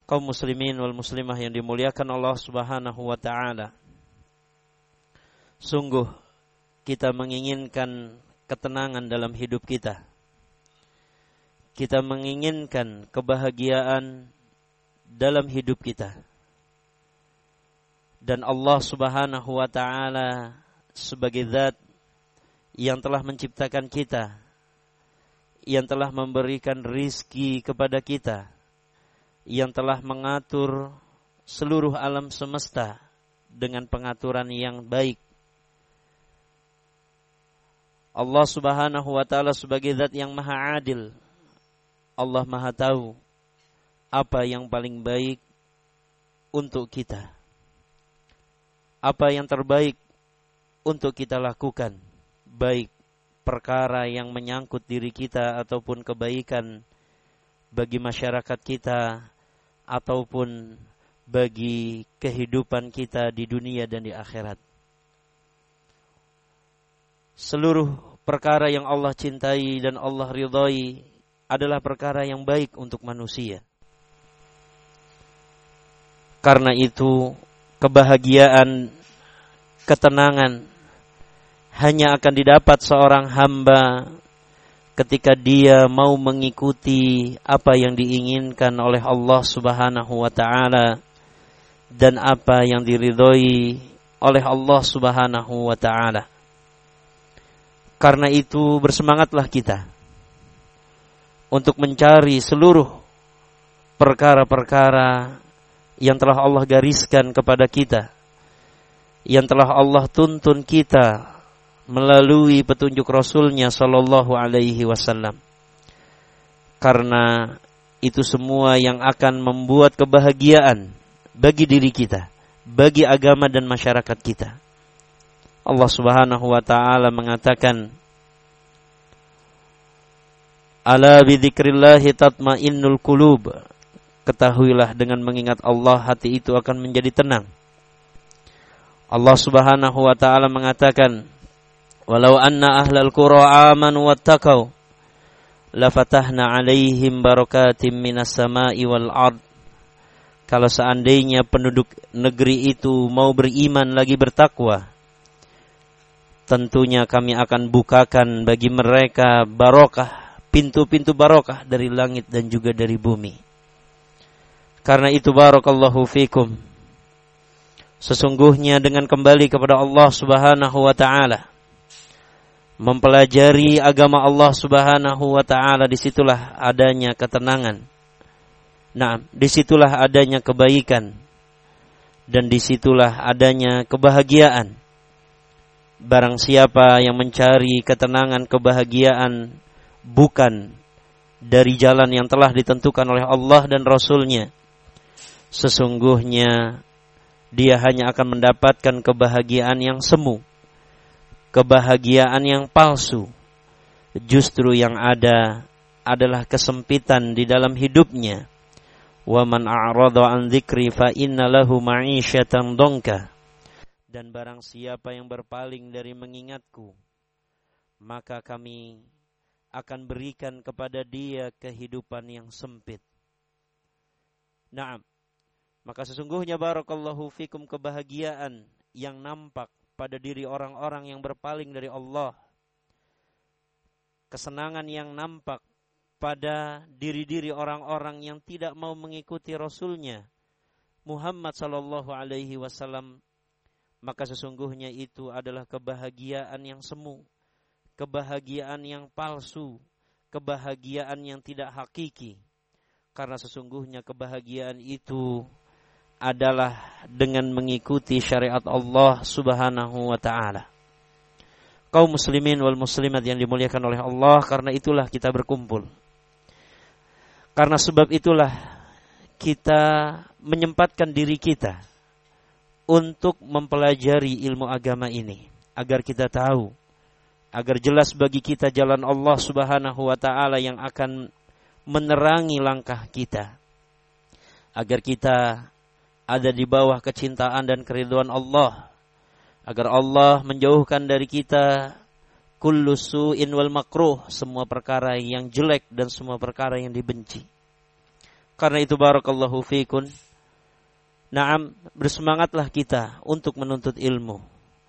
Kaum muslimin wal muslimah yang dimuliakan Allah Subhanahu wa taala. Sungguh kita menginginkan ketenangan dalam hidup kita. Kita menginginkan kebahagiaan dalam hidup kita. Dan Allah Subhanahu wa taala sebagai zat yang telah menciptakan kita, yang telah memberikan rizki kepada kita, yang telah mengatur seluruh alam semesta dengan pengaturan yang baik. Allah Subhanahu wa taala sebagai zat yang maha adil. Allah maha tahu apa yang paling baik untuk kita. Apa yang terbaik untuk kita lakukan, baik perkara yang menyangkut diri kita ataupun kebaikan bagi masyarakat kita ataupun bagi kehidupan kita di dunia dan di akhirat. Seluruh perkara yang Allah cintai dan Allah ridhai adalah perkara yang baik untuk manusia. Karena itu kebahagiaan, ketenangan hanya akan didapat seorang hamba ketika dia mau mengikuti apa yang diinginkan oleh Allah Subhanahu wa taala dan apa yang diridhoi oleh Allah Subhanahu wa taala. Karena itu bersemangatlah kita untuk mencari seluruh perkara-perkara yang telah Allah gariskan kepada kita, yang telah Allah tuntun kita melalui petunjuk Rasul-Nya sallallahu alaihi wasallam. Karena itu semua yang akan membuat kebahagiaan bagi diri kita, bagi agama dan masyarakat kita. Allah Subhanahu wa taala mengatakan, "Ala bi dzikrillahi tatmainnul qulub." Ketahuilah dengan mengingat Allah hati itu akan menjadi tenang. Allah Subhanahu wa taala mengatakan, "Walau anna ahlal qura amanu wattaqau lafatahna 'alaihim barakatim minas sama'i wal ard." Kalau seandainya penduduk negeri itu mau beriman lagi bertakwa, tentunya kami akan bukakan bagi mereka barokah, pintu-pintu barokah dari langit dan juga dari bumi. Karena itu barakallahu fikum. Sesungguhnya dengan kembali kepada Allah Subhanahu wa taala, mempelajari agama Allah Subhanahu wa taala, disitulah adanya ketenangan. Nah, disitulah adanya kebaikan dan disitulah adanya kebahagiaan. Barang siapa yang mencari ketenangan, kebahagiaan bukan dari jalan yang telah ditentukan oleh Allah dan Rasul-Nya, sesungguhnya dia hanya akan mendapatkan kebahagiaan yang semu, kebahagiaan yang palsu. Justru yang ada adalah kesempitan di dalam hidupnya. Wa man a'rada an dzikri fa inna lahu ma'isyatan dhanka. Dan barang siapa yang berpaling dari mengingatku, maka kami akan berikan kepada dia kehidupan yang sempit. Naam. Maka sesungguhnya barakallahu fikum, kebahagiaan yang nampak pada diri orang-orang yang berpaling dari Allah, kesenangan yang nampak pada diri-diri orang-orang yang tidak mau mengikuti Rasul-Nya Muhammad sallallahu alaihi wasallam, maka sesungguhnya itu adalah kebahagiaan yang semu, kebahagiaan yang palsu, kebahagiaan yang tidak hakiki. Karena sesungguhnya kebahagiaan itu adalah dengan mengikuti syariat Allah Subhanahu wa taala. Kaum muslimin wal muslimat yang dimuliakan oleh Allah, karena itulah kita berkumpul. Karena sebab itulah kita menyempatkan diri kita untuk mempelajari ilmu agama ini, agar kita tahu, agar jelas bagi kita jalan Allah Subhanahu wa taala yang akan menerangi langkah kita, agar kita ada di bawah kecintaan dan keridhaan Allah, agar Allah menjauhkan dari kita kullu su'in wal makruh, semua perkara yang jelek dan semua perkara yang dibenci. Karena itu barakallahu fikun. Naam, bersemangatlah kita untuk menuntut ilmu.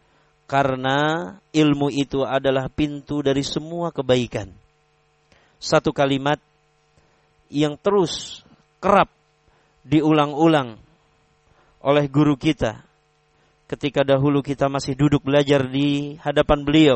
Karena ilmu itu adalah pintu dari semua kebaikan. Satu kalimat yang terus kerap diulang-ulang oleh guru kita ketika dahulu kita masih duduk belajar di hadapan beliau,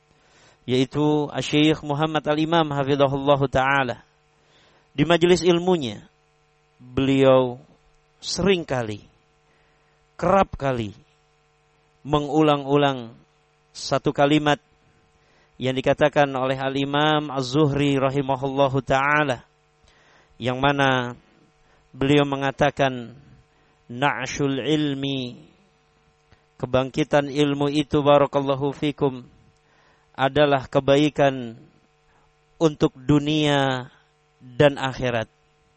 yaitu Asy-Syaikh Muhammad Al-Imam hafizahullahu taala. Di majelis ilmunya beliau sering kali, kerap kali mengulang-ulang satu kalimat yang dikatakan oleh Al-Imam Az-Zuhri rahimahullahu ta'ala, yang mana beliau mengatakan na'shul ilmi, kebangkitan ilmu itu barakallahu fikum adalah kebaikan untuk dunia dan akhirat.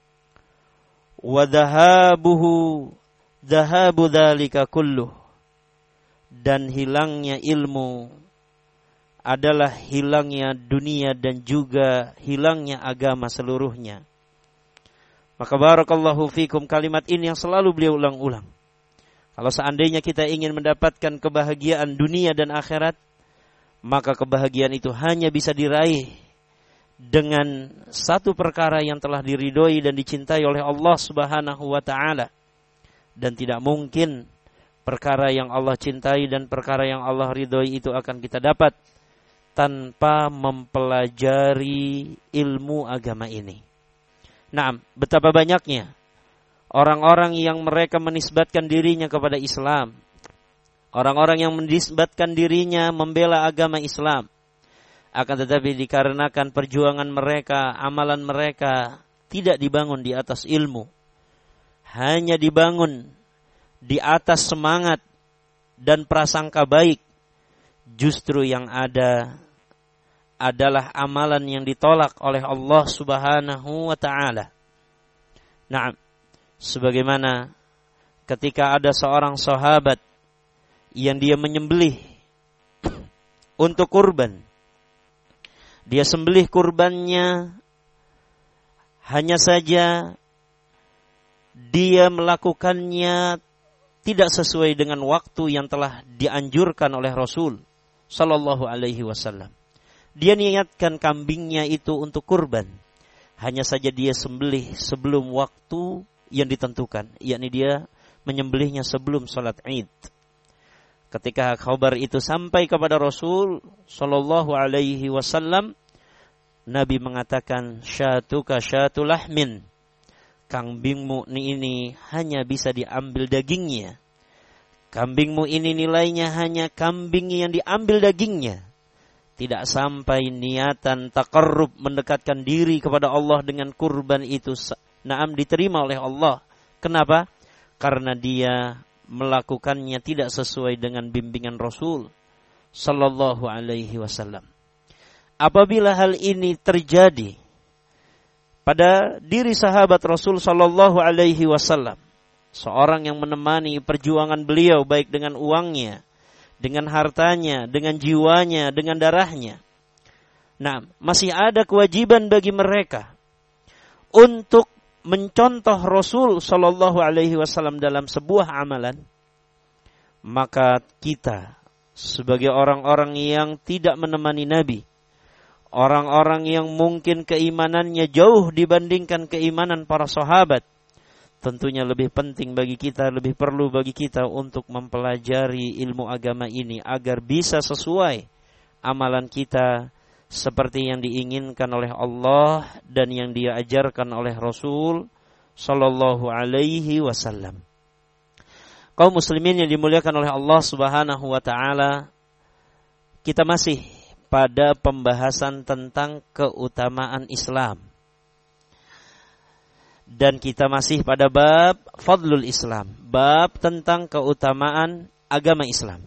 Wa dhahabuhu dhahabu dzalika kulluh, dan hilangnya ilmu adalah hilangnya dunia dan juga hilangnya agama seluruhnya. Maka barakallahu fikum, kalimat ini yang selalu beliau ulang-ulang. Kalau seandainya kita ingin mendapatkan kebahagiaan dunia dan akhirat, maka kebahagiaan itu hanya bisa diraih dengan satu perkara yang telah diridhoi dan dicintai oleh Allah Subhanahu wa taala. Dan tidak mungkin perkara yang Allah cintai dan perkara yang Allah ridhoi itu akan kita dapat tanpa mempelajari ilmu agama ini. Nah, betapa banyaknya orang-orang yang mereka menisbatkan dirinya kepada Islam, orang-orang yang menisbatkan dirinya membela agama Islam, akan tetapi dikarenakan perjuangan mereka, amalan mereka tidak dibangun di atas ilmu, hanya dibangun di atas semangat dan prasangka baik, justru yang ada adalah amalan yang ditolak oleh Allah Subhanahu wa taala. Nah, sebagaimana ketika ada seorang sahabat yang dia menyembelih untuk kurban, dia sembelih kurbannya, hanya saja dia melakukannya tidak sesuai dengan waktu yang telah dianjurkan oleh Rasul sallallahu alaihi wasallam. Dia niatkan kambingnya itu untuk kurban, hanya saja dia sembelih sebelum waktu yang ditentukan, yakni dia menyembelihnya sebelum salat Id. Ketika kabar itu sampai kepada Rasul sallallahu alaihi wasallam, Nabi mengatakan, syatuka syatu lahmin, kambingmu ini hanya bisa diambil dagingnya. Kambingmu ini nilainya hanya kambing yang diambil dagingnya. Tidak sampai niatan taqarrub, mendekatkan diri kepada Allah dengan kurban itu naam diterima oleh Allah. Kenapa? Karena dia melakukannya tidak sesuai dengan bimbingan Rasul sallallahu alaihi wasallam. Apabila hal ini terjadi pada diri sahabat Rasul sallallahu alaihi wasallam, seorang yang menemani perjuangan beliau baik dengan uangnya, dengan hartanya, dengan jiwanya, dengan darahnya. Nah, masih ada kewajiban bagi mereka untuk mencontoh Rasul sallallahu alaihi wasallam dalam sebuah amalan. Maka kita sebagai orang-orang yang tidak menemani Nabi, orang-orang yang mungkin keimanannya jauh dibandingkan keimanan para sahabat, tentunya lebih penting bagi kita, lebih perlu bagi kita untuk mempelajari ilmu agama ini agar bisa sesuai amalan kita seperti yang diinginkan oleh Allah dan yang Dia ajarkan oleh Rasul sallallahu alaihi wasallam. Kaum muslimin yang dimuliakan oleh Allah Subhanahu wa taala, kita masih pada pembahasan tentang keutamaan Islam. Dan kita masih pada bab fadlul Islam, bab tentang keutamaan agama Islam.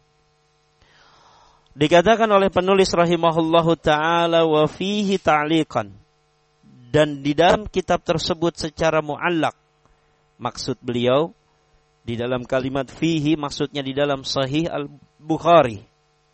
Dikatakan oleh penulis rahimahullahu ta'ala wa fihi ta'liqan, dan di dalam kitab tersebut secara mu'allaq, maksud beliau di dalam kalimat fihi maksudnya di dalam Sahih Al-Bukhari.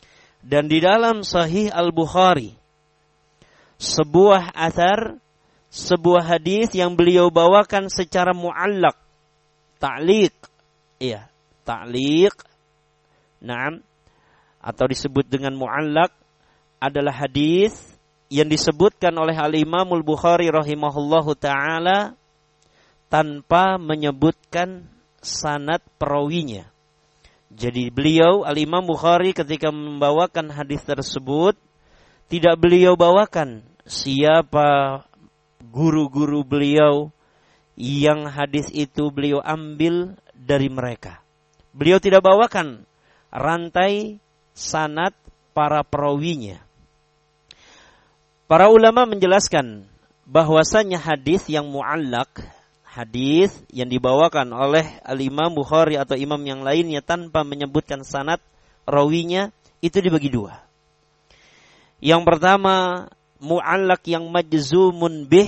Dan di dalam Sahih Al-Bukhari sebuah athar sebuah hadis yang beliau bawakan secara mu'allaq, ta'liq. Iya, ta'liq. Naam, atau disebut dengan mu'allaq adalah hadis yang disebutkan oleh Al-Imamul Bukhari rahimahullahu taala tanpa menyebutkan sanad perawinya. Jadi beliau Al-Imam Bukhari ketika membawakan hadis tersebut tidak beliau bawakan siapa guru-guru beliau yang hadis itu beliau ambil dari mereka. Beliau tidak bawakan rantai sanad para perawinya. Para ulama menjelaskan bahwasanya hadis yang mu'allaq, hadis yang dibawakan oleh Al-Imam Bukhari atau imam yang lainnya tanpa menyebutkan sanad rawinya, itu dibagi dua. Yang pertama, mu'allaq yang majzumun bih,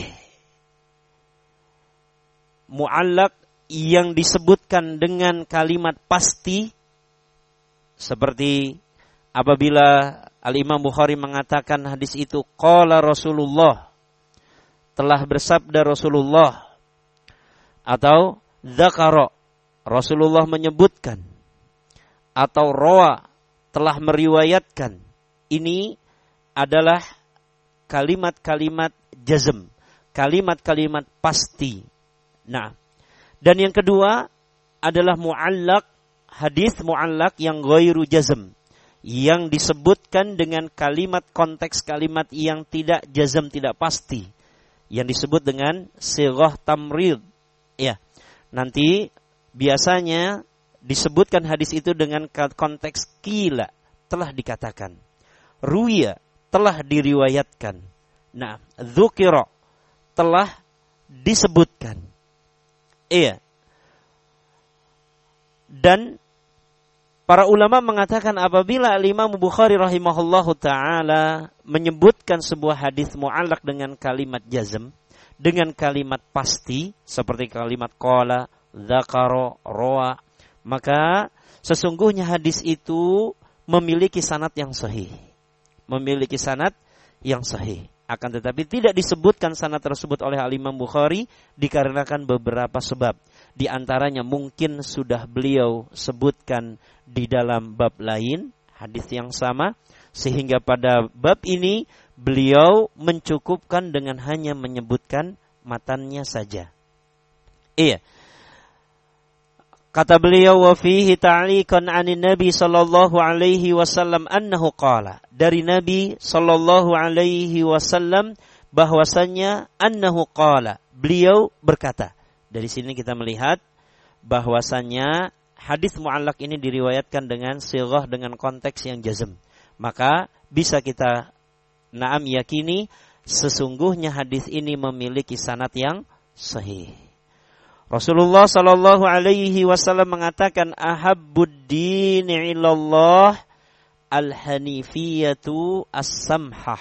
mu'allaq yang disebutkan dengan kalimat pasti, seperti apabila Al-Imam Bukhari mengatakan hadis itu qala Rasulullah, telah bersabda Rasulullah, atau dzakara, Rasulullah menyebutkan, atau rawa, telah meriwayatkan. Ini adalah kalimat-kalimat jazm, kalimat-kalimat pasti. Nah, dan yang kedua adalah mu'allaq, hadis mu'allaq yang ghairu jazm, yang disebutkan dengan kalimat konteks kalimat yang tidak jazm, tidak pasti, yang disebut dengan sighah tamrid. Ya, nanti biasanya disebutkan hadis itu dengan konteks qila, telah dikatakan, ruwiya, telah diriwayatkan. Nah, dzukira, telah disebutkan. Iya. Dan para ulama mengatakan apabila Imam Bukhari rahimahullahu taala menyebutkan sebuah hadis mu'allaq dengan kalimat jazm, dengan kalimat pasti seperti kalimat qala, dzakara, rawa, maka sesungguhnya hadis itu memiliki sanad yang sahih. Memiliki sanad yang sahih. Akan tetapi tidak disebutkan sanad tersebut oleh Al-Imam Bukhari dikarenakan beberapa sebab. Di antaranya mungkin sudah beliau sebutkan di dalam bab lain, hadis yang sama, sehingga pada bab ini beliau mencukupkan dengan hanya menyebutkan matannya saja. Iya. Kata beliau, wa fihi ta'liqan 'anin Nabi sallallahu alaihi wasallam annahu qala. Dari Nabi sallallahu alaihi wasallam bahwasanya annahu qala, beliau berkata. Dari sini kita melihat bahwasanya hadis mu'allaq ini diriwayatkan dengan sighah, dengan konteks yang jazm. Maka bisa kita yakini sesungguhnya hadis ini memiliki sanad yang sahih. Rasulullah sallallahu alaihi wasallam mengatakan ahabbud dini ilallah al-hanifiyatu as-samhah.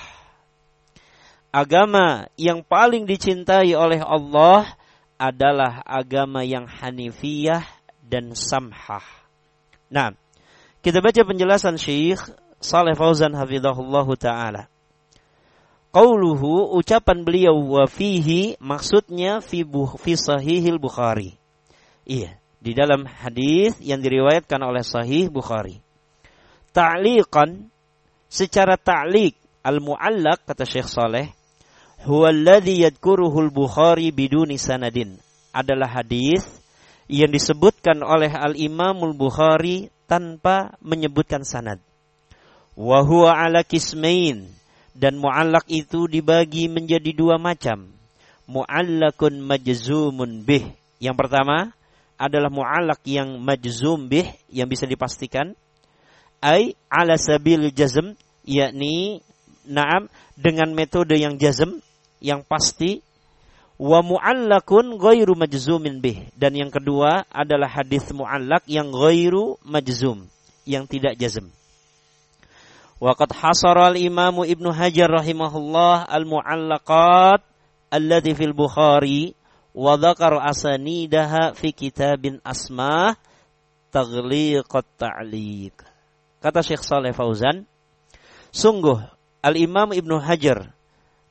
Agama yang paling dicintai oleh Allah adalah agama yang hanifiyah dan samhah. Nah, kita baca penjelasan Syekh Shalih Fauzan hafizahullahu taala. Qauluhu, ucapan beliau, wa fihi, maksudnya fi sahihil Bukhari. Iya, di dalam hadis yang diriwayatkan oleh Sahih Bukhari. Ta'liqan, secara ta'liq, al-mu'allaq, kata Syekh Saleh, huwa alladhi yadkuruhul Bukhari biduni sanadin, adalah hadis yang disebutkan oleh Al-Imamul Bukhari tanpa menyebutkan sanad. Wa huwa ala kismain, dan mu'allaq itu dibagi menjadi dua macam. Mu'allaqun majzumun bih, yang pertama adalah mu'allaq yang majzum bih, yang bisa dipastikan, ai ala sabil jazm, yakni dengan metode yang jazm, yang pasti. Wa mu'allaqun ghairu majzumin bih, dan yang kedua adalah hadis mu'allaq yang ghairu majzum, yang tidak jazm. Wa qad hasara al-Imam Ibnu Hajar rahimahullah al-mu'allaqat allati fil Bukhari wa dzakara asanidaha fi kitabin asma taghliqat ta'liq. Kata Syekh Shalih Fauzan, sungguh Al-Imam Ibnu Hajar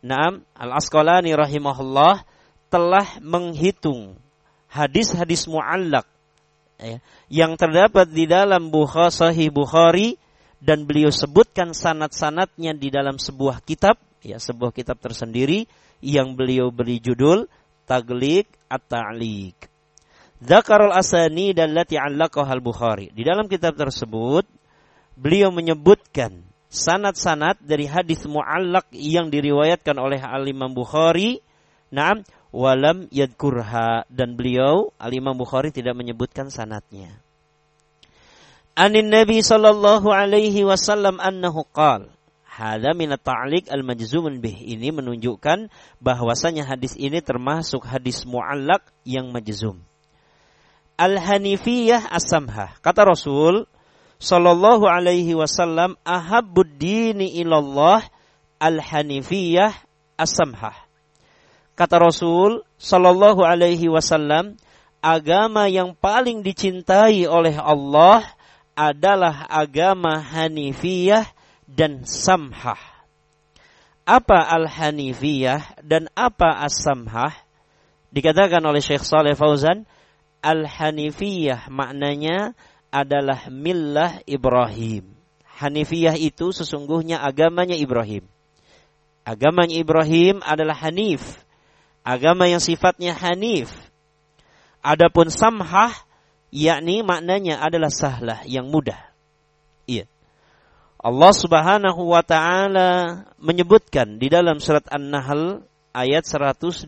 Naam, Al-Asqalani rahimahullah telah menghitung hadis-hadis mu'allaq yang terdapat di dalam Sahih Bukhari, dan beliau sebutkan sanad-sanadnya di dalam sebuah kitab, sebuah kitab tersendiri yang beliau beri judul Taghliq At-Ta'liq. Dzakarul asanid allati 'allaqaha al-Bukhari. Di dalam kitab tersebut beliau menyebutkan sanad-sanad dari hadis mu'allaq yang diriwayatkan oleh Al-Imam Bukhari. Naam, walam yadkurha, dan beliau Al-Imam Bukhari tidak menyebutkan sanadnya. Anin Nabi sallallahu alaihi wasallam annahu qala, hadza min at-ta'liq al-majzumun bih. Ini menunjukkan bahwasanya hadis ini termasuk hadis mu'allaq yang majzum. Al-Hanifiyah as-samhah. Kata Rasul sallallahu alaihi wasallam, ahabbud dini ilallah al-Hanifiyah as-samhah. Kata Rasul sallallahu alaihi wasallam, agama yang paling dicintai oleh Allah adalah agama Hanifiyah dan Samhah. Apa al-Hanifiyah dan apa as-Samhah? Dikatakan oleh Syekh Shalih Fauzan, al-Hanifiyah maknanya adalah millah Ibrahim. Hanifiyah itu sesungguhnya agamanya Ibrahim. Agamanya Ibrahim adalah Hanif, agama yang sifatnya Hanif. Adapun Samhah, yakni maknanya adalah sahlah, yang mudah. Iya. Allah Subhanahu wa taala menyebutkan di dalam surat An-Nahl ayat 120.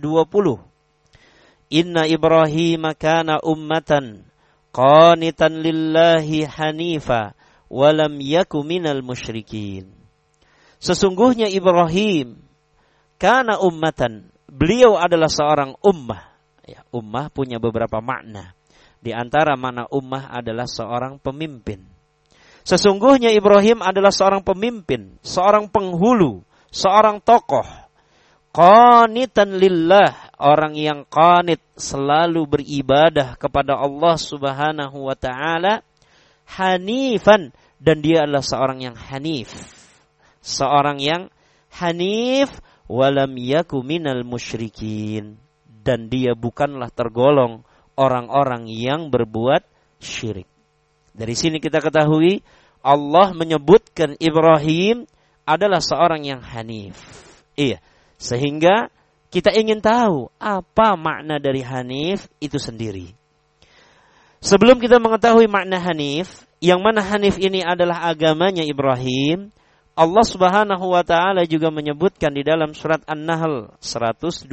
Inna Ibrahim kana ummatan qanitan lillahi hanifa wa lam yaku minal musyrikin. Sesungguhnya Ibrahim kana ummatan, beliau adalah seorang ummah. Ummah punya beberapa makna. Di antara makna ummah adalah seorang pemimpin. Sesungguhnya Ibrahim adalah seorang pemimpin, seorang penghulu, seorang tokoh. Qanitan lillah, orang yang qanit, selalu beribadah kepada Allah Subhanahu wa taala. Hanifan, dan dia adalah seorang yang hanif. Seorang yang hanif, walam yaku minal musyrikin, dan dia bukanlah tergolong orang-orang yang berbuat syirik. Dari sini kita ketahui Allah menyebutkan Ibrahim adalah seorang yang hanif. Iya. Sehingga kita ingin tahu apa makna dari hanif itu sendiri. Sebelum kita mengetahui makna hanif, yang mana hanif ini adalah agamanya Ibrahim, Allah Subhanahu wa taala juga menyebutkan di dalam surat An-Nahl 123.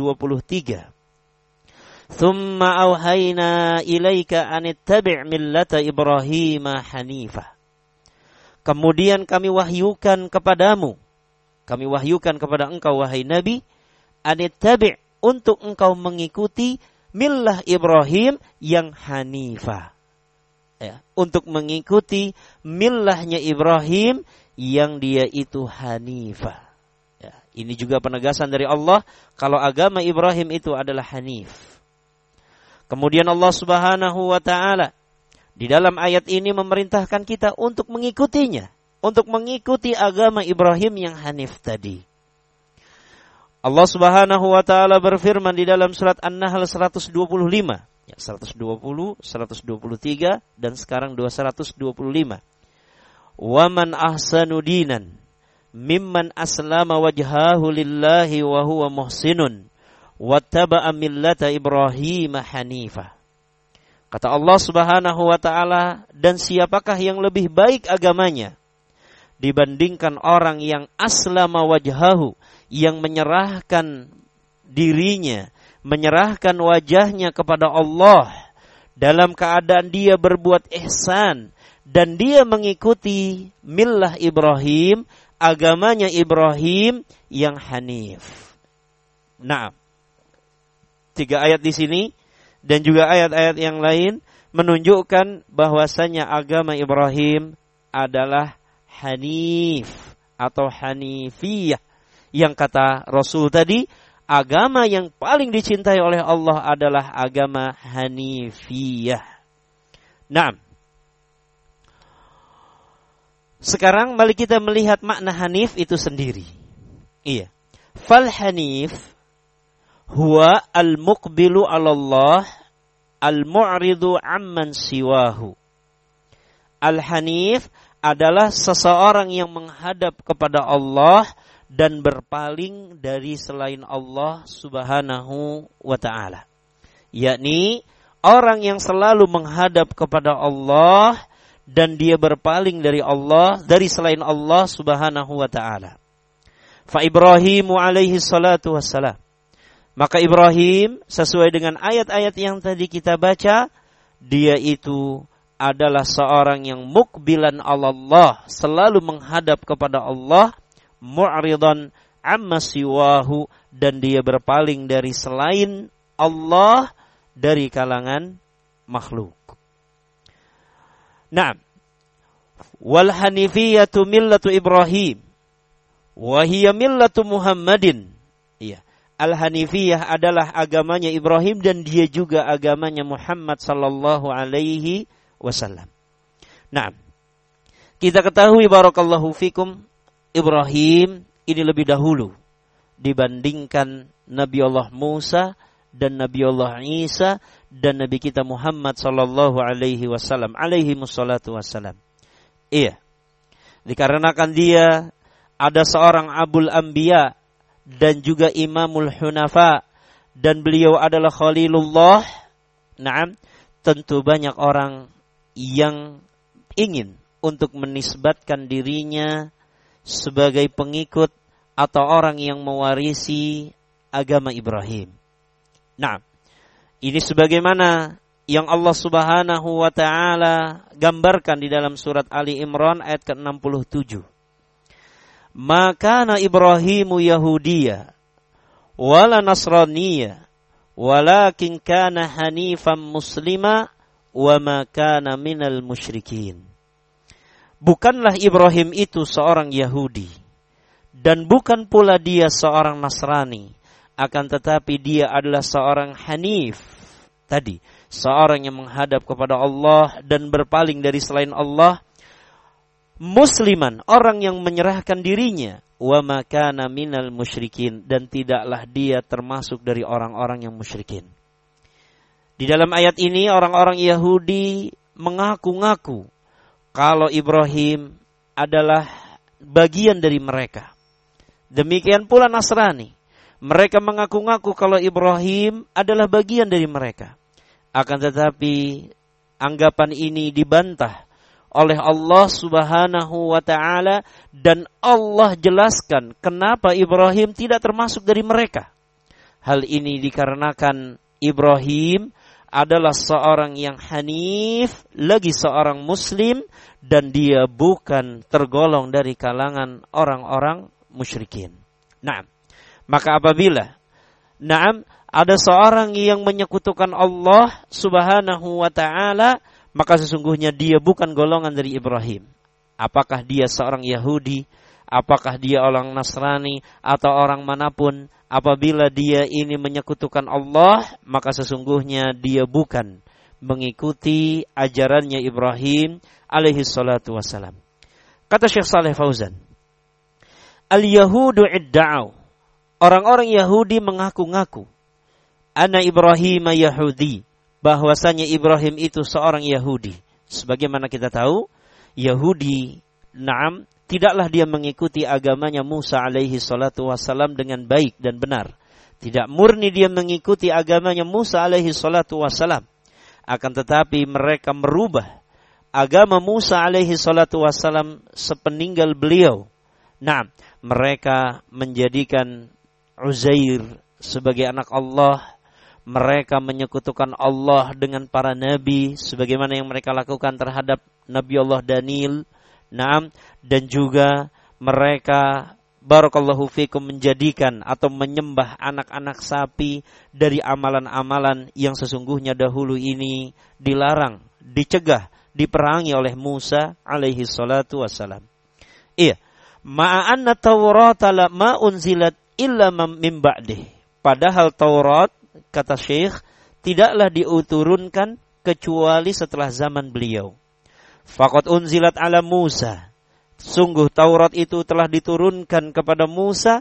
Tsumma auhayna ilaika an ittabi' millata Ibrahim hanifah. Kemudian kami wahyukan kepadamu, kami wahyukan kepada engkau wahai Nabi, anittabi', untuk engkau mengikuti millah Ibrahim yang hanifah. Untuk mengikuti millahnya Ibrahim yang dia itu hanifah. Ini juga penegasan dari Allah kalau agama Ibrahim itu adalah hanif. Kemudian Allah Subhanahu wa taala di dalam ayat ini memerintahkan kita untuk mengikutinya, untuk mengikuti agama Ibrahim yang hanif tadi. Allah Subhanahu wa taala berfirman di dalam surat An-Nahl 125, 120, 123 dan sekarang 225. Wa man ahsanu dinan mimman aslama wajhahu lillahi wa huwa muhsinun wattaba'a millata Ibrahim hanifah. Kata Allah Subhanahu wa taala, dan siapakah yang lebih baik agamanya dibandingkan orang yang aslama wajhahu, yang menyerahkan dirinya, menyerahkan wajahnya kepada Allah dalam keadaan dia berbuat ihsan dan dia mengikuti millah Ibrahim, agamanya Ibrahim yang hanif. Nah, 3 ayat di sini dan juga ayat-ayat yang lain menunjukkan bahwasanya agama Ibrahim adalah hanif atau hanifiyah. Yang kata Rasul tadi, agama yang paling dicintai oleh Allah adalah agama hanifiyah. Nah, sekarang mari kita melihat makna hanif itu sendiri. Iya. Fal hanif huwa al-muqbilu 'ala Allah al-mu'ridu 'amman siwahu. Al-hanif adalah seseorang yang menghadap kepada Allah dan berpaling dari selain Allah Subhanahu wa ta'ala. Yakni orang yang selalu menghadap kepada Allah dan dia berpaling dari Allah, dari selain Allah Subhanahu wa ta'ala. Fa Ibrahim alaihi salatu wassalam. Maka Ibrahim sesuai dengan ayat-ayat yang tadi kita baca, dia itu adalah seorang yang mukbilan Allah, selalu menghadap kepada Allah, mu'ridan amma siwahu, dan dia berpaling dari selain Allah dari kalangan makhluk. Nah, wal hanifiyatu millatu Ibrahim wa hiya millatu Muhammadin. Iya. Al-Hanifiyah adalah agamanya Ibrahim dan dia juga agamanya Muhammad sallallahu alaihi wasallam. Nah, kita ketahui barakallahu fikum, Ibrahim ini lebih dahulu dibandingkan Nabi Allah Musa dan Nabi Allah Isa dan Nabi kita Muhammad sallallahu alaihi wasallam, alaihi wassalatu wassalam. Iya. Dikarenakan dia ada seorang Abul Anbiya dan juga Imamul Hunafa dan beliau adalah Khalilullah. Naam, tentu banyak orang yang ingin untuk menisbatkan dirinya sebagai pengikut atau orang yang mewarisi agama Ibrahim. Nah, ini sebagaimana yang Allah Subhanahu wa ta'ala gambarkan di dalam surat Ali Imran ayat ke-67. Maka na Ibrahimu Yahudiyya wala Nasraniyya walakin kana hanifan muslima wa ma kana minal musyrikin. Bukanlah Ibrahim itu seorang Yahudi dan bukan pula dia seorang Nasrani, akan tetapi dia adalah seorang hanif. Tadi, seorang yang menghadap kepada Allah dan berpaling dari selain Allah, musliman, orang yang menyerahkan dirinya, wa ma kana minal musyrikin, dan tidaklah dia termasuk dari orang-orang yang musyrikin. Di dalam ayat ini orang-orang Yahudi mengaku-ngaku kalau Ibrahim adalah bagian dari mereka. Demikian pula Nasrani. Mereka mengaku-ngaku kalau Ibrahim adalah bagian dari mereka. Akan tetapi anggapan ini dibantah oleh Allah Subhanahu wa ta'ala dan Allah jelaskan kenapa Ibrahim tidak termasuk dari mereka. Hal ini dikarenakan Ibrahim adalah seorang yang hanif, lagi seorang muslim, dan dia bukan tergolong dari kalangan orang-orang musyrikin. Nah, maka apabila ada seorang yang menyekutukan Allah Subhanahu wa ta'ala, maka sesungguhnya dia bukan golongan dari Ibrahim. Apakah dia seorang Yahudi, apakah dia orang Nasrani, atau orang manapun, apabila dia ini menyekutukan Allah, maka sesungguhnya dia bukan mengikuti ajarannya Ibrahim alaihi salatu wassalam. Kata Syekh Saleh Fauzan, Al-Yahudu idda'au, orang-orang Yahudi mengaku-ngaku, Ana Ibrahim Yahudi, bahwasanya Ibrahim itu seorang Yahudi. Sebagaimana kita tahu, Yahudi, tidaklah dia mengikuti agamanya Musa alaihi salatu wassalam dengan baik dan benar. Tidak murni dia mengikuti agamanya Musa alaihi salatu wassalam. Akan tetapi mereka merubah agama Musa alaihi salatu wassalam sepeninggal beliau. Mereka menjadikan Uzair sebagai anak Allah. Mereka menyekutukan Allah dengan para nabi sebagaimana yang mereka lakukan terhadap Nabi Allah Daniel. Dan juga mereka barakallahu fikum menjadikan atau menyembah anak-anak sapi dari amalan-amalan yang sesungguhnya dahulu ini dilarang, dicegah, diperangi oleh Musa alaihi salatu wassalam. Iya, ma'anna Taurat ma unzilat illa min ba'dih. Padahal Taurat, kata Syekh, tidaklah diturunkan kecuali setelah zaman beliau. Faqad unzilat ala Musa. Sungguh Taurat itu telah diturunkan kepada Musa.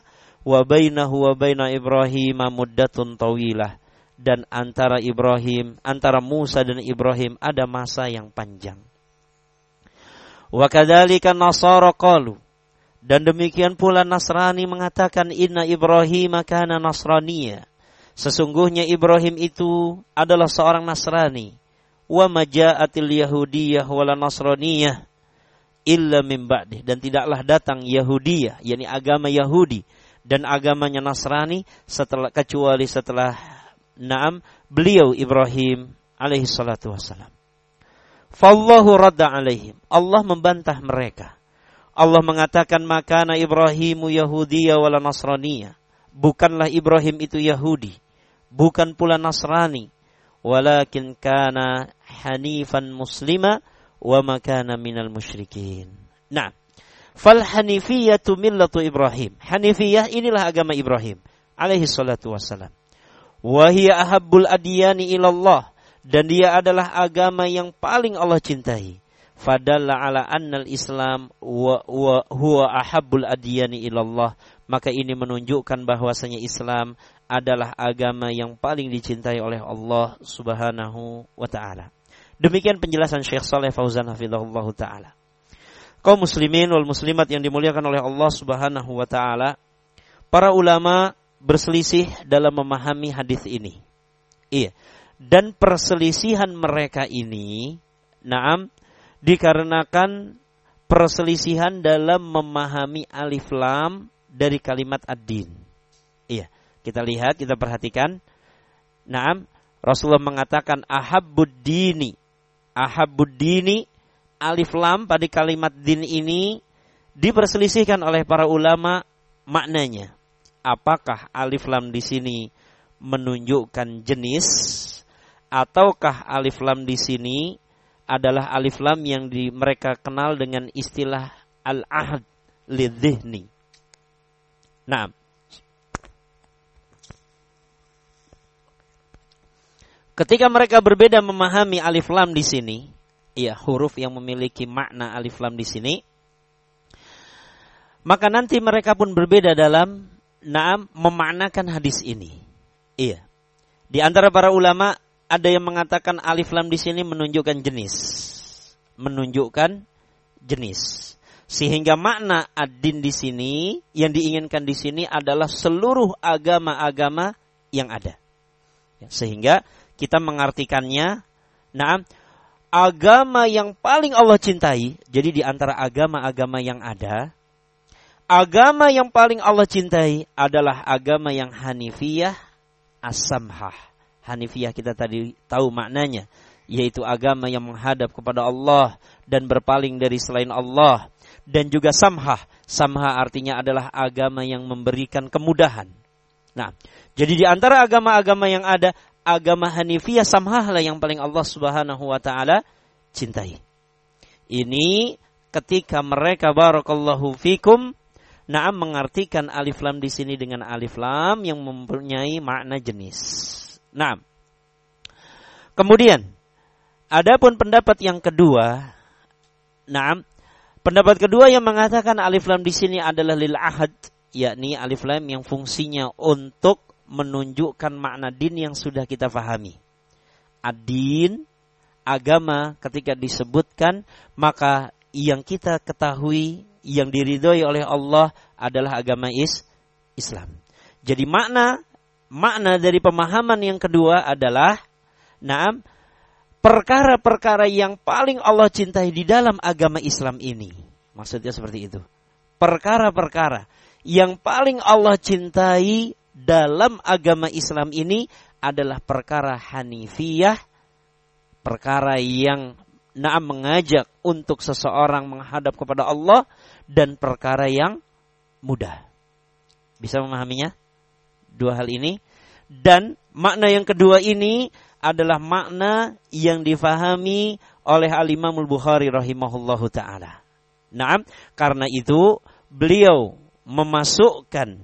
wa bainahu wa baina Ibrahim muddatun tawilah, dan antara Musa dan Ibrahim ada masa yang panjang. Wa kadzalika Nasara qalu, dan demikian pula Nasrani mengatakan inna Ibrahim kana Nasraniyya, sesungguhnya Ibrahim itu adalah seorang Nasrani. Wa maja'atil Yahudiyah wala Nasraniyah illa min ba'dih, dan tidaklah datang Yahudiyah, yakni agama Yahudi dan agamanya Nasrani kecuali setelah beliau Ibrahim alaihi salatu wassalam. Fallahu radda alaihim, Allah membantah mereka. Allah mengatakan makana Ibrahimu Yahudiyya wala Nasraniyya, bukanlah Ibrahim itu Yahudi, bukan pula Nasrani, walakin kana hanifan muslima wa ma kana minal musyrikin. Nah, fal hanifiyatu millatu Ibrahim. Hanifiyah inilah agama Ibrahim alaihi salatu wassalam. Wa hiya ahabbul adyani ila Allah, dan dia adalah agama yang paling Allah cintai. Fadalla ala annal Islam wa huwa ahabbul adyani ila Allah, maka ini menunjukkan bahwasanya Islam adalah agama yang paling dicintai oleh Allah Subhanahu wa taala. Demikian penjelasan Syekh Shalih Fauzan hafizahullah taala. Kaum muslimin wal muslimat yang dimuliakan oleh Allah Subhanahu wa taala, para ulama berselisih dalam memahami hadis ini. Iya. Dan perselisihan mereka ini dikarenakan perselisihan dalam memahami alif lam dari kalimat ad-din. Iya, kita lihat, kita perhatikan. Rasulullah mengatakan ahabbud dini, alif lam pada kalimat din ini diperselisihkan oleh para ulama maknanya. Apakah alif lam di sini menunjukkan jenis, ataukah alif lam di sini adalah alif lam yang mereka kenal dengan istilah al-ahd lidhihni. Nah, ketika mereka berbeda memahami alif lam di sini, ya huruf yang memiliki makna alif lam di sini, maka nanti mereka pun berbeda dalam memaknakan hadis ini. Iya. Di antara para ulama ada yang mengatakan alif lam di sini menunjukkan jenis. Sehingga makna ad-din di sini yang diinginkan di sini adalah seluruh agama-agama yang ada. Sehingga kita mengartikannya, agama yang paling Allah cintai. Jadi di antara agama-agama yang ada, agama yang paling Allah cintai adalah agama yang hanifiyah as-samhah. Hanifiyah kita tadi tahu maknanya, yaitu agama yang menghadap kepada Allah dan berpaling dari selain Allah. Dan juga samhah. Samhah artinya adalah agama yang memberikan kemudahan. Nah, jadi di antara agama-agama yang ada, agama hanifiyah samhah lah yang paling Allah Subhanahu wa taala cintai. Ini ketika mereka barakallahu fikum mengartikan alif lam di sini dengan alif lam yang mempunyai makna jenis. Nah, kemudian adapun pendapat yang kedua, pendapat kedua yang mengatakan alif lam di sini adalah lil ahad, yakni alif lam yang fungsinya untuk menunjukkan makna din yang sudah kita fahami. Ad-din, agama, ketika disebutkan maka yang kita ketahui yang diridhoi oleh Allah adalah agama Islam. Jadi makna dari pemahaman yang kedua adalah perkara-perkara yang paling Allah cintai di dalam agama Islam ini. Maksudnya seperti itu. Perkara-perkara yang paling Allah cintai dalam agama Islam ini adalah perkara hanifiyah, perkara yang mengajak untuk seseorang menghadap kepada Allah, dan perkara yang mudah. Bisa memahaminya? Dua hal ini. Dan makna yang kedua ini adalah makna yang difahami oleh Al-Imam Al-Bukhari rahimahullahu ta'ala. Karena itu beliau memasukkan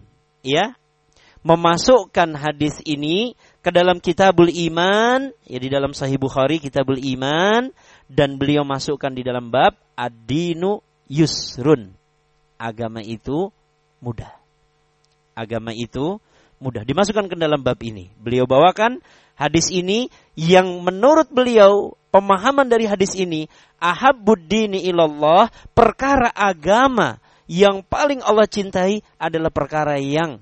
hadis ini ke dalam Kitabul Iman, di dalam Sahih Bukhari Kitabul Iman, dan beliau masukkan di dalam bab ad-dinu yusrun. Agama itu mudah. agama itu mudah. Dimasukkan ke dalam bab ini. Beliau bawakan hadis ini yang menurut beliau, pemahaman dari hadis ini, ahabbud dini ilallah, perkara agama yang paling Allah cintai adalah perkara yang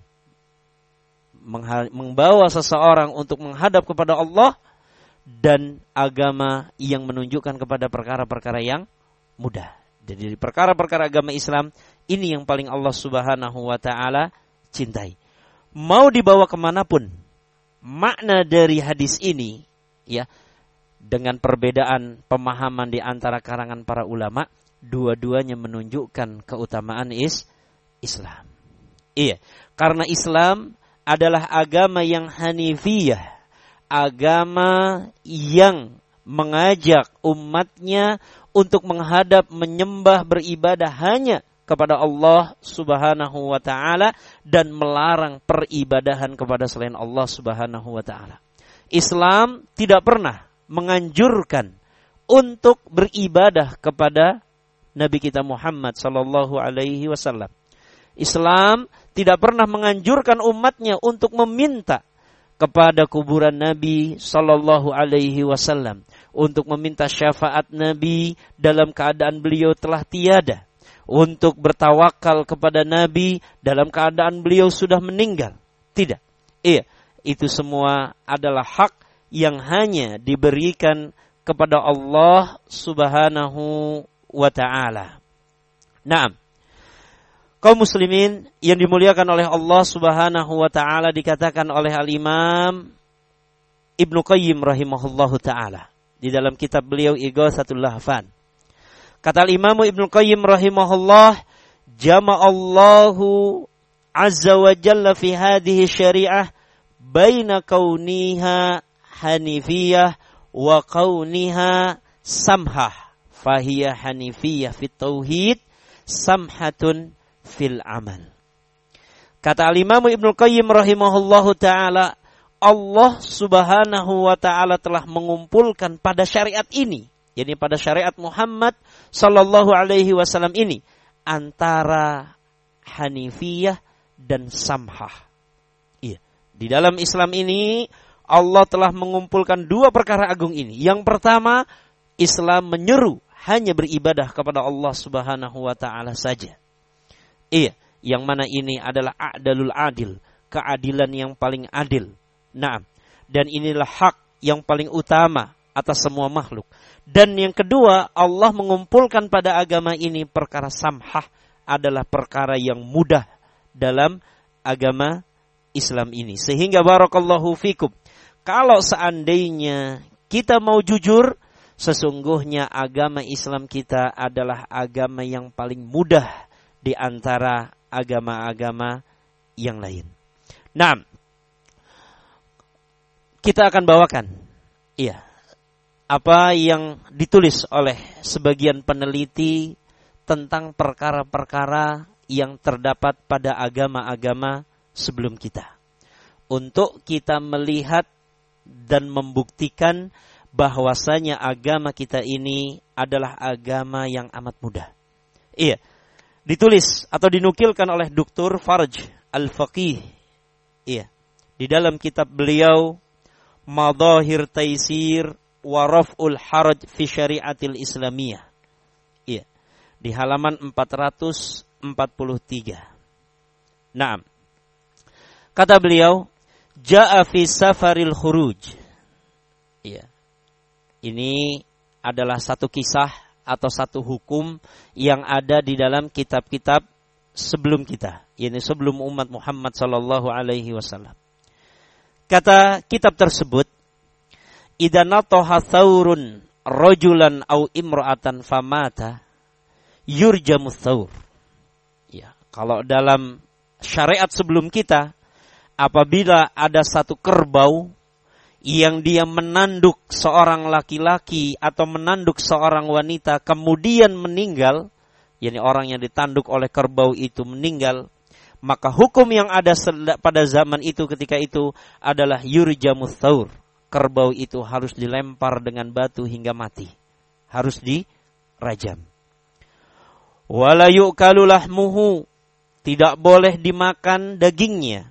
membawa seseorang untuk menghadap kepada Allah, dan agama yang menunjukkan kepada perkara-perkara yang mudah. Jadi perkara-perkara agama Islam ini yang paling Allah Subhanahu wa ta'ala cintai. Mau dibawa kemanapun makna dari hadis ini, ya, dengan perbedaan pemahaman di antara karangan para ulama, dua-duanya menunjukkan keutamaan Islam. Iya, karena Islam adalah agama yang hanifiyah, agama yang mengajak umatnya untuk menghadap, menyembah, beribadah hanya kepada Allah Subhanahu wa ta'ala, dan melarang peribadahan kepada selain Allah Subhanahu wa ta'ala. Islam tidak pernah menganjurkan untuk beribadah kepada Nabi kita Muhammad sallallahu alaihi wasallam. Islam tidak pernah menganjurkan umatnya untuk meminta kepada kuburan Nabi sallallahu alaihi wasallam, untuk meminta syafaat Nabi dalam keadaan beliau telah tiada, untuk bertawakal kepada Nabi dalam keadaan beliau sudah meninggal. Tidak. Iya, itu semua adalah hak yang hanya diberikan kepada Allah Subhanahu wa ta'ala. Naam. Kaum muslimin yang dimuliakan oleh Allah Subhanahu wa ta'ala, dikatakan oleh Al-Imam Ibnu Qayyim rahimahullahu ta'ala di dalam kitab beliau Ighatsatul Lahfan. Kata Imam Ibnu Qayyim rahimahullah, jama'allahu azza wa jalla fi hadhihi syari'ah baina kauniha hanifiyah wa kauniha samhah, fahiya hanifiyah fit tauhid, samhatun fil amal. Kata Imam Ibnu Qayyim rahimahullahu ta'ala, Allah Subhanahu wa ta'ala telah mengumpulkan pada syariat ini, yakni pada syariat Muhammad sallallahu alaihi wasallam ini, antara hanifiyah dan samhah. Iya, di dalam Islam ini Allah telah mengumpulkan dua perkara agung ini. Yang pertama, Islam menyeru hanya beribadah kepada Allah Subhanahu wa ta'ala saja. Iya, yang mana ini adalah a'dalul adil, keadilan yang paling adil. Naam, dan inilah hak yang paling utama atas semua makhluk. Dan yang kedua, Allah mengumpulkan pada agama ini perkara samhah, adalah perkara yang mudah dalam agama Islam ini. Sehingga barakallahu fikum, kalau seandainya kita mau jujur, sesungguhnya agama Islam kita adalah agama yang paling mudah di antara agama-agama yang lain. Nah, kita akan bawakan, iya, apa yang ditulis oleh sebagian peneliti tentang perkara-perkara yang terdapat pada agama-agama sebelum kita, untuk kita melihat dan membuktikan bahwasanya agama kita ini adalah agama yang amat mudah. Iya, ditulis atau dinukilkan oleh Dr. Farj Al-Faqih, iya, di dalam kitab beliau Madahir Taisir wa Raf'ul Haraj fi Syariatil Islamiyah. Iya, di halaman 443. Naam. Kata beliau, Ja'a fi safaril khuruj. Iya. Ini adalah satu kisah atau satu hukum yang ada di dalam kitab-kitab sebelum kita, yakni sebelum umat Muhammad sallallahu alaihi wasallam. Kata kitab tersebut, idza nataha thawrun rajulan au imra'atan famata yurjamu thawr. Ya, kalau dalam syariat sebelum kita, apabila ada satu kerbau yang dia menanduk seorang laki-laki atau menanduk seorang wanita kemudian meninggal, yakni orang yang ditanduk oleh kerbau itu meninggal, maka hukum yang ada pada zaman itu ketika itu adalah yurjamus thawr. Kerbau itu harus dilempar dengan batu hingga mati, harus dirajam. Wala yu'kalu lahmuhu, tidak boleh dimakan dagingnya.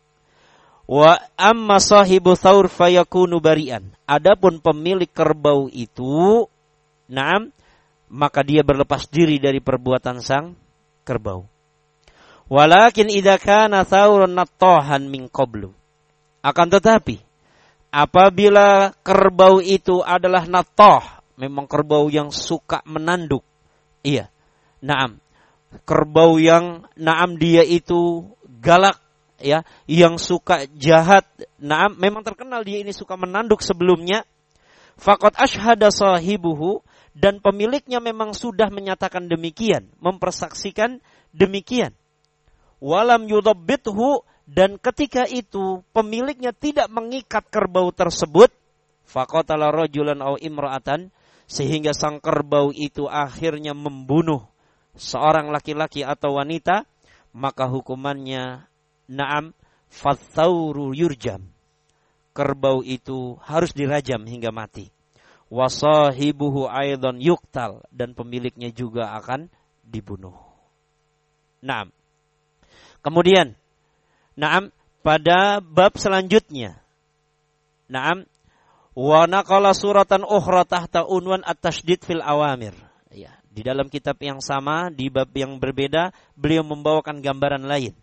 Wa amma sahibu thaur fayakunu bari'an. Adapun pemilik kerbau itu, na'am, maka dia berlepas diri dari perbuatan sang kerbau. Walakin idza kana thaurun nattahan min qablu. Akan tetapi apabila kerbau itu adalah nattah, memang kerbau yang suka menanduk. Iya. Na'am. Kerbau yang na'am dia itu galak, ya, yang suka jahat. Na'am, memang terkenal dia ini suka menanduk sebelumnya. Faqad asyhada sahibuhu, dan pemiliknya memang sudah menyatakan demikian, mempersaksikan demikian. Walam yudabbithu, dan ketika itu pemiliknya tidak mengikat kerbau tersebut, faqatala rajulan aw imra'atan, sehingga sang kerbau itu akhirnya membunuh seorang laki-laki atau wanita, maka hukumannya na'am fatsauru yurjam. Kerbau itu harus dirajam hingga mati. Wasahibuhu aidan yuqtal, dan pemiliknya juga akan dibunuh. Na'am. Kemudian, na'am, pada bab selanjutnya, na'am, wa naqala suratan ukhra tahta unwan at-tasydid fil awamir. Ya, di dalam kitab yang sama, di bab yang berbeda, beliau membawakan gambaran lain.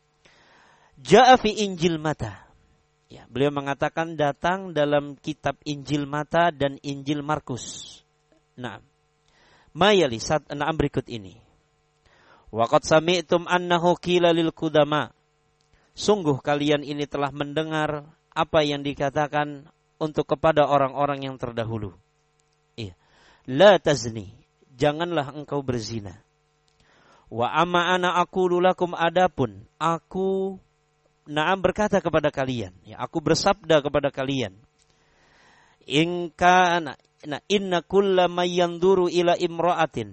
Ja'a fi Injil Mata. Ya, beliau mengatakan datang dalam kitab Injil Mata dan Injil Markus. Nah, mayali na'am berikut ini. Wa qad sami'tum annahu qila lil qudama. Sungguh kalian ini telah mendengar apa yang dikatakan untuk kepada orang-orang yang terdahulu. Iya. La tazni, janganlah engkau berzina. Wa amma ana aqulu lakum, adapun aku na'am berkata kepada kalian, ya, aku bersabda kepada kalian. Inna kulla may yanzuru ila imra'atin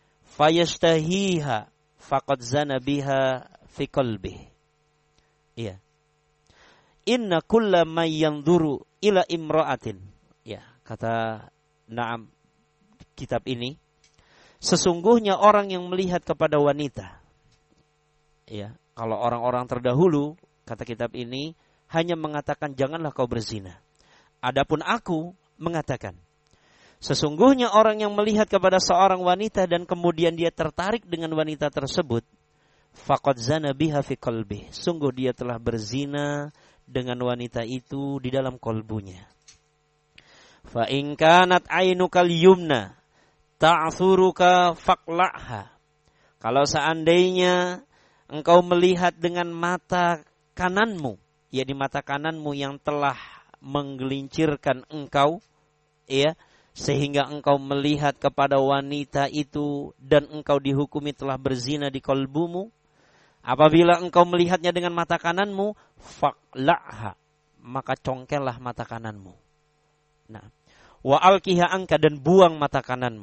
fayastahiha faqad zana biha fi qalbihi. Iya. Inna kulla may yanzuru ila imra'atin. Ya, kata na'am kitab ini, sesungguhnya orang yang melihat kepada wanita. Ya, kalau orang-orang terdahulu, kata kitab ini, hanya mengatakan janganlah kau berzina. Adapun aku mengatakan, sesungguhnya orang yang melihat kepada seorang wanita dan kemudian dia tertarik dengan wanita tersebut, faqad zana biha fi qalbi, sungguh dia telah berzina dengan wanita itu di dalam kolbunya. Fa in kanat ainukal yumna ta'thuruka faqla'ha. Kalau seandainya engkau melihat dengan mata kananmu, yakni mata kananmu yang telah menggelincirkan engkau, ya, sehingga engkau melihat kepada wanita itu dan engkau dihukumi telah berzina di kolbumu, apabila engkau melihatnya dengan mata kananmu, faqla'ha, maka congkellah mata kananmu. Nah, wa alqiha anka, dan buang mata kananmu.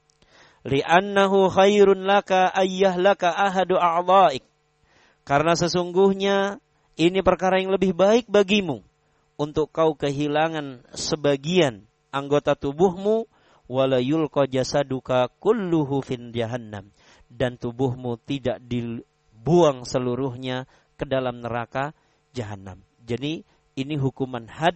Li'annahu khairun laka ayyahlaka ahadu a'dha'ik, karena sesungguhnya ini perkara yang lebih baik bagimu untuk kau kehilangan sebagian anggota tubuhmu, wala yulqa jasaduka kulluhu fin jahannam, dan tubuhmu tidak dibuang seluruhnya ke dalam neraka jahanam. Jadi ini hukuman had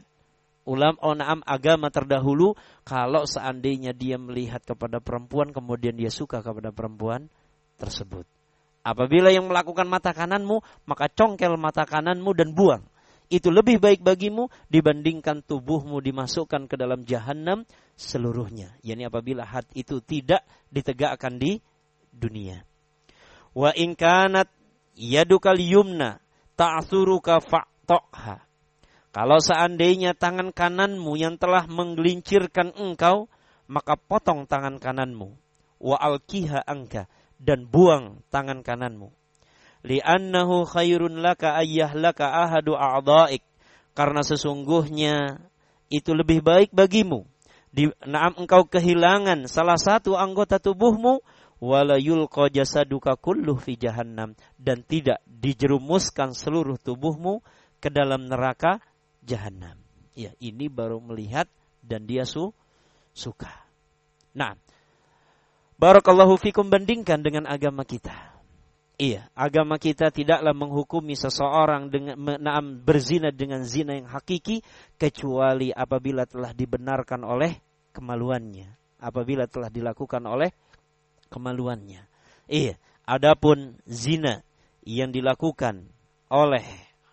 ulama agama terdahulu, kalau seandainya dia melihat kepada perempuan kemudian dia suka kepada perempuan tersebut. Apabila yang melakukan mata kananmu, maka congkel mata kananmu dan buang. Itu lebih baik bagimu dibandingkan tubuhmu dimasukkan ke dalam jahanam seluruhnya. Yani apabila had itu tidak ditegakkan di dunia. Wa in kanat yadukal yumna ta'thuruka fa'taqha. Kalau seandainya tangan kananmu yang telah menggelincirkan engkau, maka potong tangan kananmu. Wa alqiha anka, dan buang tangan kananmu. Li'annahu khairun laka ayyahlaka ahadu a'dha'ik, karena sesungguhnya itu lebih baik bagimu na'am engkau kehilangan salah satu anggota tubuhmu, wala yulqa jasaduka kulluh fi jahannam, dan tidak dijerumuskan seluruh tubuhmu ke dalam neraka jahanam. Ya, ini baru melihat dan dia suka. Nah, barakallahu fikum, bandingkan dengan agama kita. Iya, agama kita tidaklah menghukumi seseorang dengan berzina dengan zina yang hakiki kecuali apabila telah dibenarkan oleh kemaluannya, apabila telah dilakukan oleh kemaluannya. Iya, adapun zina yang dilakukan oleh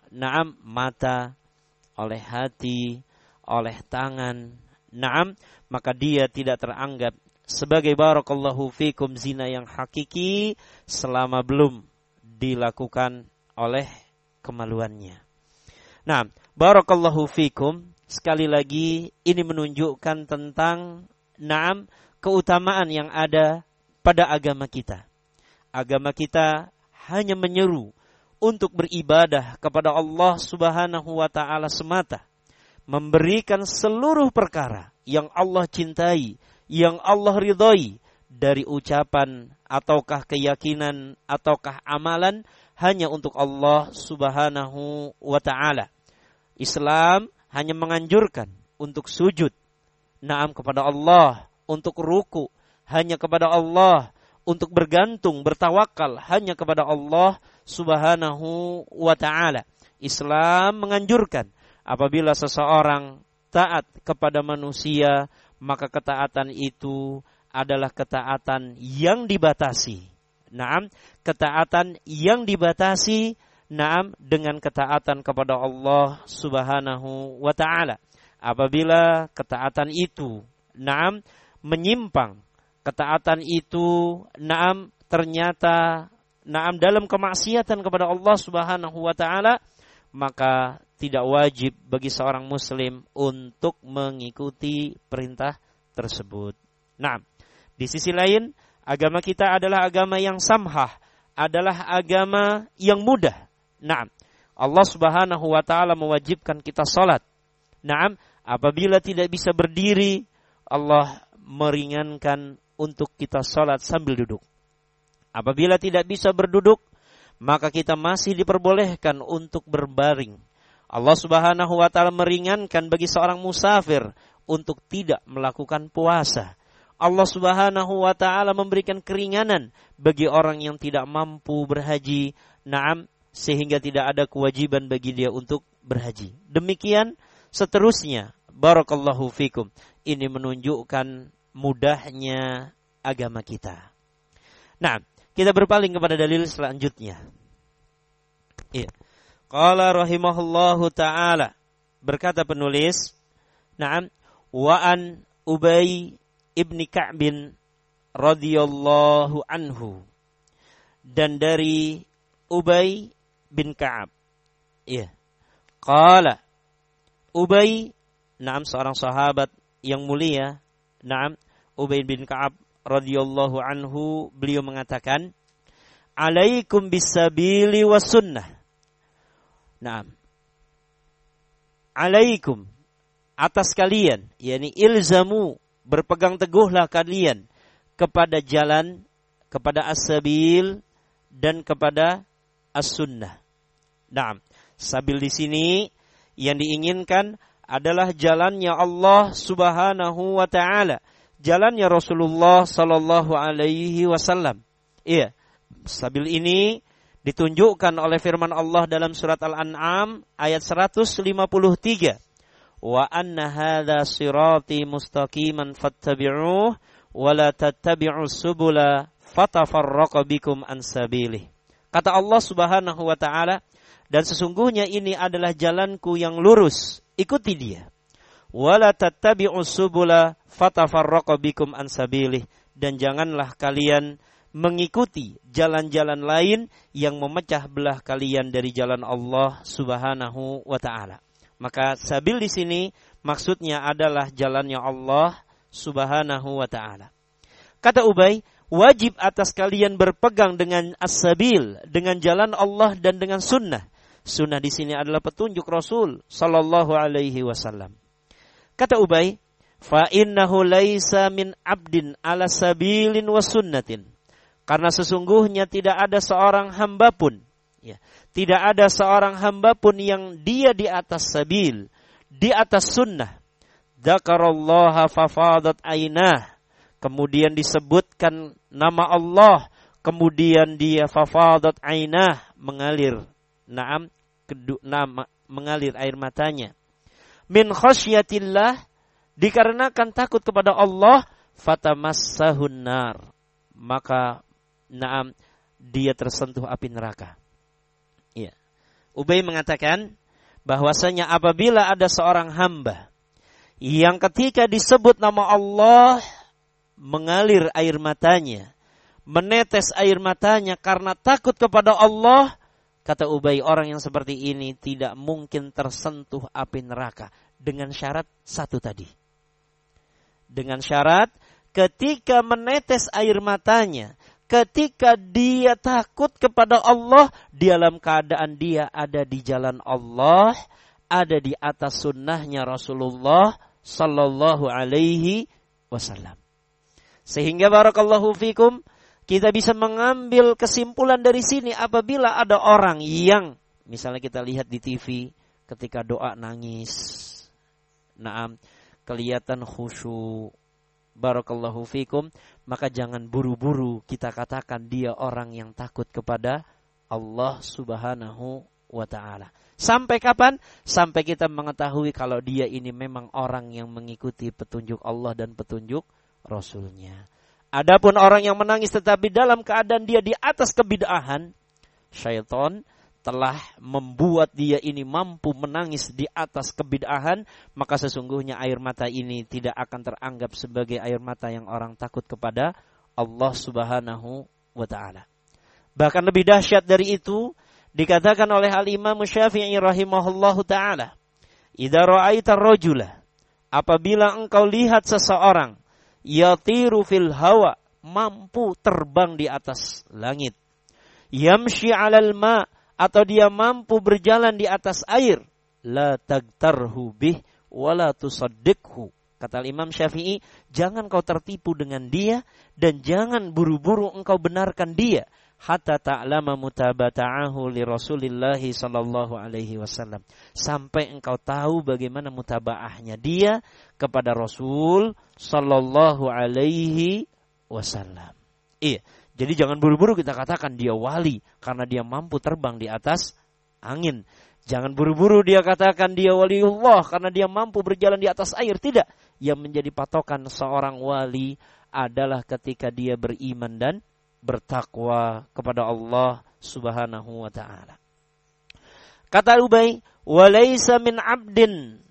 mata, oleh hati, oleh tangan, maka dia tidak teranggap sebagai barakallahu fikum zina yang hakiki selama belum dilakukan oleh kemaluannya. Nah, barakallahu fikum, sekali lagi ini menunjukkan tentang keutamaan yang ada pada agama kita. Agama kita hanya menyeru untuk beribadah kepada Allah Subhanahu wa taala semata, memberikan seluruh perkara yang Allah cintai, yang Allah ridhai, dari ucapan ataukah keyakinan ataukah amalan hanya untuk Allah Subhanahu wa taala. Islam hanya menganjurkan untuk sujud kepada Allah, untuk ruku hanya kepada Allah, untuk bergantung, bertawakal hanya kepada Allah Subhanahu wa taala. Islam menganjurkan apabila seseorang taat kepada manusia, maka ketaatan itu adalah ketaatan yang dibatasi. Ketaatan yang dibatasi dengan ketaatan kepada Allah Subhanahu wa taala. Apabila ketaatan itu menyimpang, ketaatan itu ternyata dalam kemaksiatan kepada Allah Subhanahu wa taala, maka tidak wajib bagi seorang muslim untuk mengikuti perintah tersebut. Di sisi lain, agama kita adalah agama yang samhah, adalah agama yang mudah. Allah Subhanahu wa taala mewajibkan kita salat. Apabila tidak bisa berdiri, Allah meringankan untuk kita salat sambil duduk. Apabila tidak bisa berduduk, maka kita masih diperbolehkan untuk berbaring. Allah Subhanahu wa taala meringankan bagi seorang musafir untuk tidak melakukan puasa. Allah Subhanahu wa taala memberikan keringanan bagi orang yang tidak mampu berhaji, sehingga tidak ada kewajiban bagi dia untuk berhaji. Demikian seterusnya. Barakallahu fikum. Ini menunjukkan mudahnya agama kita. Kita berpaling kepada dalil selanjutnya. Iya. Qala rahimahullahu ta'ala, berkata penulis, wa an Ubay ibni Ka'bin radhiyallahu anhu, dan dari Ubay bin Ka'ab. Iya. Qala, Ubay, seorang sahabat yang mulia, Ubay bin Ka'ab radhiyallahu anhu, beliau mengatakan, alaikum bisabili was sunnah. Alaikum, atas kalian, yakni ilzamu, berpegang teguhlah kalian kepada jalan, kepada as-sabil dan kepada as-sunnah. Sabil di sini yang diinginkan adalah jalannya Allah Subhanahu wa taala, jalannya Rasulullah sallallahu alaihi wasallam. Iya, sabil ini ditunjukkan oleh firman Allah dalam surat Al-An'am ayat 153. Wa anna hadza sirati mustaqiman fattabi'uhu wa la tattabi'us subula fatafarraqa bikum an sabilih. Kata Allah Subhanahu wa taala, dan sesungguhnya ini adalah jalanku yang lurus, ikuti dia. Wa la tattabi'us subula fatafarraqa bikum an sabilih, dan janganlah kalian mengikuti jalan-jalan lain yang memecah belah kalian dari jalan Allah Subhanahu wa taala. Maka sabil di sini maksudnya adalah jalannya Allah Subhanahu wa taala. Kata Ubay, wajib atas kalian berpegang dengan as-sabil, dengan jalan Allah dan dengan sunnah. Sunnah di sini adalah petunjuk Rasul sallallahu alaihi wasallam. Kata Ubay, fa innahu laisa min abdin ala sabilin wa sunnatin. Karena sesungguhnya tidak ada seorang hamba pun, tidak ada seorang hamba pun yang dia di atas sabil, di atas sunnah. Dzakarallaha fafadat ainah, kemudian disebutkan nama Allah, kemudian dia fafadat ainah, mengalir mengalir air matanya, min khasyatillah, dikarenakan takut kepada Allah, fatamassahun nar, maka dia tersentuh api neraka. Ya. Ubay mengatakan bahwasanya apabila ada seorang hamba yang ketika disebut nama Allah mengalir air matanya, menetes air matanya karena takut kepada Allah, kata Ubay, orang yang seperti ini tidak mungkin tersentuh api neraka dengan syarat satu tadi. Dengan syarat ketika menetes air matanya, ketika dia takut kepada Allah, dalam keadaan dia ada di jalan Allah, ada di atas sunnahnya Rasulullah sallallahu alaihi wasallam. Sehingga barakallahu fikum, kita bisa mengambil kesimpulan dari sini apabila ada orang yang misalnya kita lihat di TV ketika doa nangis, kelihatan khusyuk, barakallahu fikum, maka jangan buru-buru kita katakan dia orang yang takut kepada Allah subhanahu wa ta'ala. Sampai kapan? Sampai kita mengetahui kalau dia ini memang orang yang mengikuti petunjuk Allah dan petunjuk Rasulnya. Adapun orang yang menangis tetapi dalam keadaan dia di atas kebid'ahan, syaitan telah membuat dia ini mampu menangis di atas kebid'ahan, maka sesungguhnya air mata ini tidak akan teranggap sebagai air mata yang orang takut kepada Allah subhanahu wa ta'ala. Bahkan lebih dahsyat dari itu, dikatakan oleh Al-Imam Syafi'i rahimahullahu ta'ala, idza ra'aita ar-rajula, apabila engkau lihat seseorang yatiru fil hawa, mampu terbang di atas langit, yamshi 'alal ma, atau dia mampu berjalan di atas air, la tagtarhu bih wa la tusaddiqhu, kata Imam Syafi'i, jangan kau tertipu dengan dia dan jangan buru-buru engkau benarkan dia, hatta ta'lama mutabata'ahu li Rasulillah sallallahu alaihi wasallam, sampai engkau tahu bagaimana mutabaahnya dia kepada Rasul sallallahu alaihi wasallam. Iya, jadi jangan buru-buru kita katakan dia wali karena dia mampu terbang di atas angin. Jangan buru-buru dia katakan dia waliullah karena dia mampu berjalan di atas air. Tidak. Yang menjadi patokan seorang wali adalah ketika dia beriman dan bertakwa kepada Allah subhanahu wa ta'ala. Kata Ubay, walaysa min abdin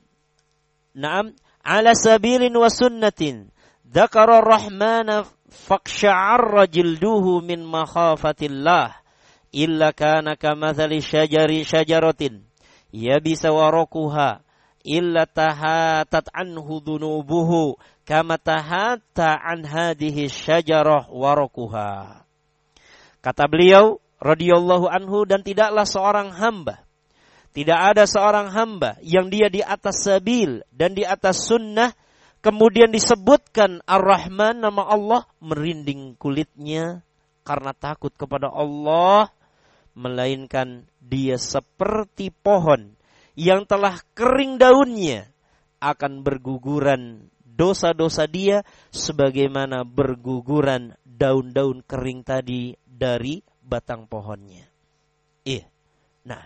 ala sabilin wa sunnatin dzakara rahmana faqsha'arra jilduhu min makhafatillah illa kana kamathali syajaratin yabisa waraquha illa tahatat anhu dhunubuhu kama tahatta an hadhihi syajarah waraquha. Kata beliau radhiyallahu anhu, dan tidaklah seorang hamba, tidak ada seorang hamba yang dia di atas sabil dan di atas sunnah, kemudian disebutkan Ar-Rahman, nama Allah, merinding kulitnya karena takut kepada Allah, melainkan dia seperti pohon yang telah kering daunnya, akan berguguran dosa-dosa dia sebagaimana berguguran daun-daun kering tadi dari batang pohonnya. Nah,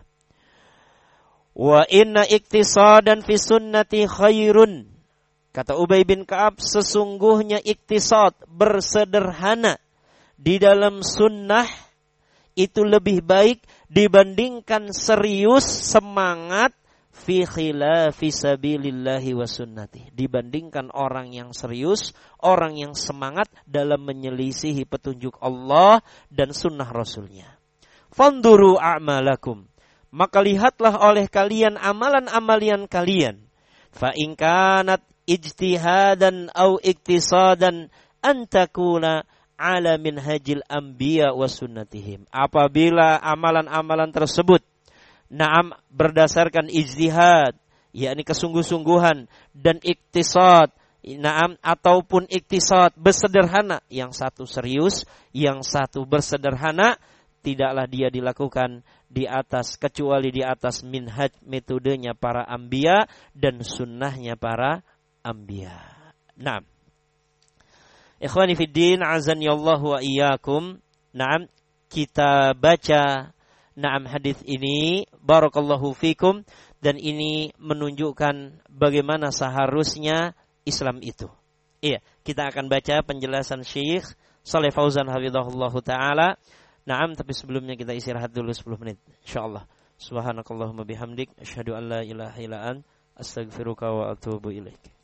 wa inna iktisadan fi sunnati khairun, kata Ubay bin Ka'ab, sesungguhnya iktisad, bersederhana di dalam sunnah itu lebih baik dibandingkan serius semangat fi khilafi sabilillahi wa sunnati, dibandingkan orang yang serius, orang yang semangat dalam menyelisihi petunjuk Allah dan sunnah Rasulnya. Fanduru a'malakum, maka lihatlah oleh kalian amalan-amalan kalian. Fa in kanat ijtihadan au iktisadan antakuna ala minhajil anbiya wa sunnatihim, apabila amalan-amalan tersebut berdasarkan ijtihad, yakni kesungguh-sungguhan, dan iktisad, ataupun iktisad bersederhana, yang satu serius, yang satu bersederhana, tidaklah dia dilakukan di atas, kecuali di atas minhaj, metodenya para anbiya dan sunnahnya para anbiya. Ikhwani fiddin, azani Allah wa iyyakum. Naam, kita baca naam hadis ini, barakallahu fikum, dan ini menunjukkan bagaimana seharusnya Islam itu. Iya, kita akan baca penjelasan Syekh Shalih Fauzan hafizahullahu taala. Naam, tapi sebelumnya kita istirahat dulu 10 menit insyaallah. Subhanakallahumma bihamdik asyhadu an la ilaha illa anta astaghfiruka wa atubu ilaik.